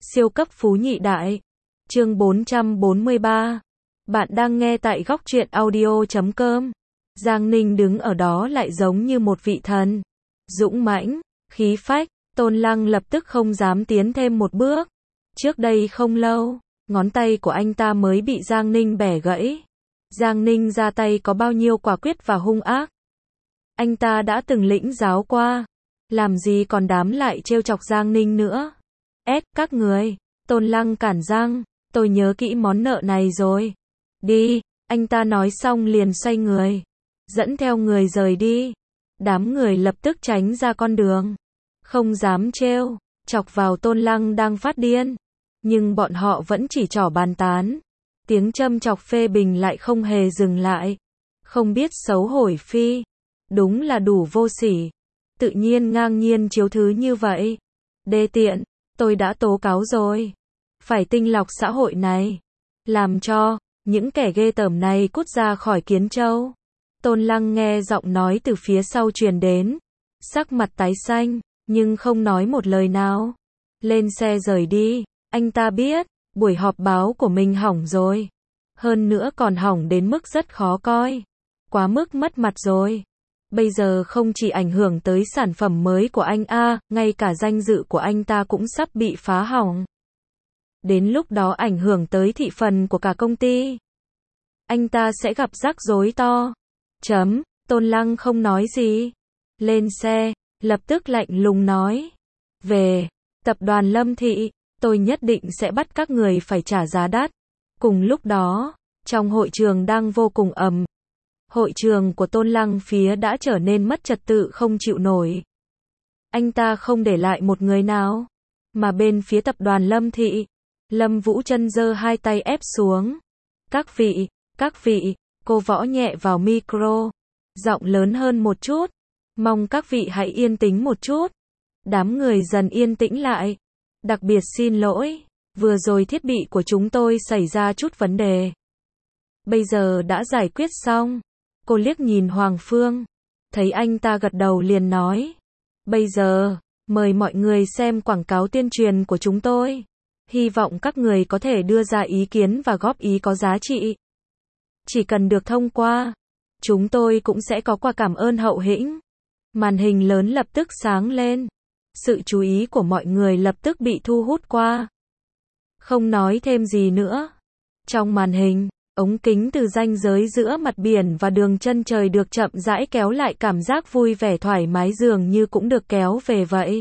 Siêu cấp phú nhị đại. Chương 443. Bạn đang nghe tại góc truyện audio.com. Giang Ninh đứng ở đó lại giống như một vị thần. Dũng mãnh, khí phách, Tôn Lăng lập tức không dám tiến thêm một bước. Trước đây không lâu, ngón tay của anh ta mới bị Giang Ninh bẻ gãy. Giang Ninh ra tay có bao nhiêu quả quyết và hung ác. Anh ta đã từng lĩnh giáo qua. Làm gì còn dám lại trêu chọc Giang Ninh nữa. Các người. Tôn Lăng cản Giang. Tôi nhớ kỹ món nợ này rồi. Đi. Anh ta nói xong liền xoay người. Dẫn theo người rời đi. Đám người lập tức tránh ra con đường. Không dám trêu chọc vào Tôn Lăng đang phát điên. Nhưng bọn họ vẫn chỉ trỏ bàn tán. Tiếng châm chọc phê bình lại không hề dừng lại. Không biết xấu hổ phi. Đúng là đủ vô sỉ. Tự nhiên ngang nhiên chiếu thứ như vậy. Đê tiện. Tôi đã tố cáo rồi. Phải tinh lọc xã hội này. Làm cho những kẻ ghê tởm này cút ra khỏi Kiến Châu. Tôn Lăng nghe giọng nói từ phía sau truyền đến. Sắc mặt tái xanh, nhưng không nói một lời nào. Lên xe rời đi. Anh ta biết, buổi họp báo của mình hỏng rồi. Hơn nữa còn hỏng đến mức rất khó coi. Quá mức mất mặt rồi. Bây giờ không chỉ ảnh hưởng tới sản phẩm mới của anh ngay cả danh dự của anh ta cũng sắp bị phá hỏng. Đến lúc đó ảnh hưởng tới thị phần của cả công ty. Anh ta sẽ gặp rắc rối to. Tôn Lăng không nói gì. Lên xe, lập tức lạnh lùng nói. Về, tập đoàn Lâm Thị, tôi nhất định sẽ bắt các người phải trả giá đắt. Cùng lúc đó, trong hội trường đang vô cùng ầm. Hội trường của Tôn Lăng phía đã trở nên mất trật tự không chịu nổi. Anh ta không để lại một người nào. Mà bên phía tập đoàn Lâm Thị, Lâm Vũ Trân giơ hai tay ép xuống. Các vị, cô võ nhẹ vào micro. Giọng lớn hơn một chút. Mong các vị hãy yên tĩnh một chút. Đám người dần yên tĩnh lại. Đặc biệt xin lỗi, vừa rồi thiết bị của chúng tôi xảy ra chút vấn đề. Bây giờ đã giải quyết xong. Cô liếc nhìn Hoàng Phương. Thấy anh ta gật đầu liền nói. Bây giờ, mời mọi người xem quảng cáo tuyên truyền của chúng tôi. Hy vọng các người có thể đưa ra ý kiến và góp ý có giá trị. Chỉ cần được thông qua, chúng tôi cũng sẽ có quà cảm ơn hậu hĩnh. Màn hình lớn lập tức sáng lên. Sự chú ý của mọi người lập tức bị thu hút qua. Không nói thêm gì nữa. Trong màn hình, ống kính từ ranh giới giữa mặt biển và đường chân trời được chậm rãi kéo lại, cảm giác vui vẻ thoải mái dường như cũng được kéo về vậy.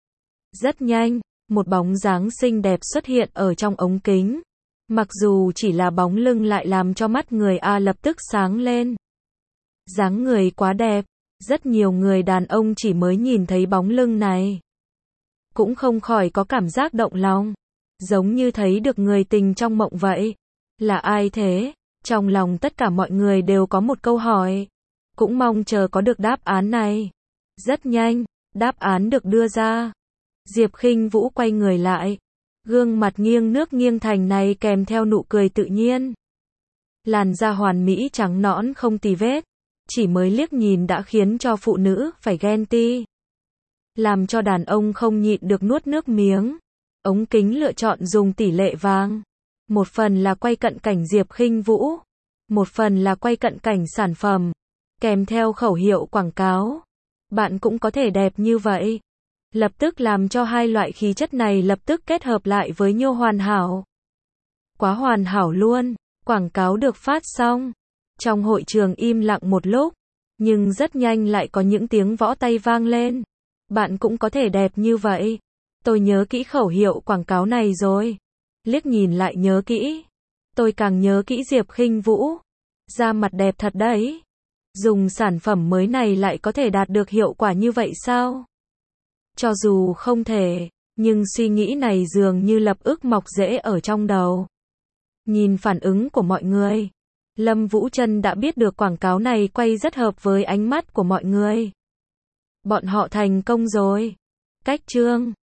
Rất nhanh, một bóng dáng xinh đẹp xuất hiện ở trong ống kính. Mặc dù chỉ là bóng lưng lại làm cho mắt người lập tức sáng lên. Dáng người quá đẹp, rất nhiều người đàn ông chỉ mới nhìn thấy bóng lưng này cũng không khỏi có cảm giác động lòng, giống như thấy được người tình trong mộng vậy. Là ai thế? Trong lòng tất cả mọi người đều có một câu hỏi, cũng mong chờ có được đáp án này. Rất nhanh, đáp án được đưa ra. Diệp Khinh Vũ quay người lại, gương mặt nghiêng nước nghiêng thành này kèm theo nụ cười tự nhiên. Làn da hoàn mỹ trắng nõn không tì vết, chỉ mới liếc nhìn đã khiến cho phụ nữ phải ghen ti. Làm cho đàn ông không nhịn được nuốt nước miếng. Ống kính lựa chọn dùng tỷ lệ vàng. Một phần là quay cận cảnh Diệp Khinh Vũ, một phần là quay cận cảnh sản phẩm, kèm theo khẩu hiệu quảng cáo. Bạn cũng có thể đẹp như vậy. Lập tức làm cho hai loại khí chất này lập tức kết hợp lại với nhau hoàn hảo. Quá hoàn hảo luôn. Quảng cáo được phát xong. Trong hội trường im lặng một lúc, nhưng rất nhanh lại có những tiếng vỗ tay vang lên. Bạn cũng có thể đẹp như vậy. Tôi nhớ kỹ khẩu hiệu quảng cáo này rồi. Liếc nhìn lại nhớ kỹ. Tôi càng nhớ kỹ Diệp Khinh Vũ. Da mặt đẹp thật đấy. Dùng sản phẩm mới này lại có thể đạt được hiệu quả như vậy sao? Cho dù không thể, nhưng suy nghĩ này dường như lập ức mọc rễ ở trong đầu. Nhìn phản ứng của mọi người, Lâm Vũ Trân đã biết được quảng cáo này quay rất hợp với ánh mắt của mọi người. Bọn họ thành công rồi. Cách chương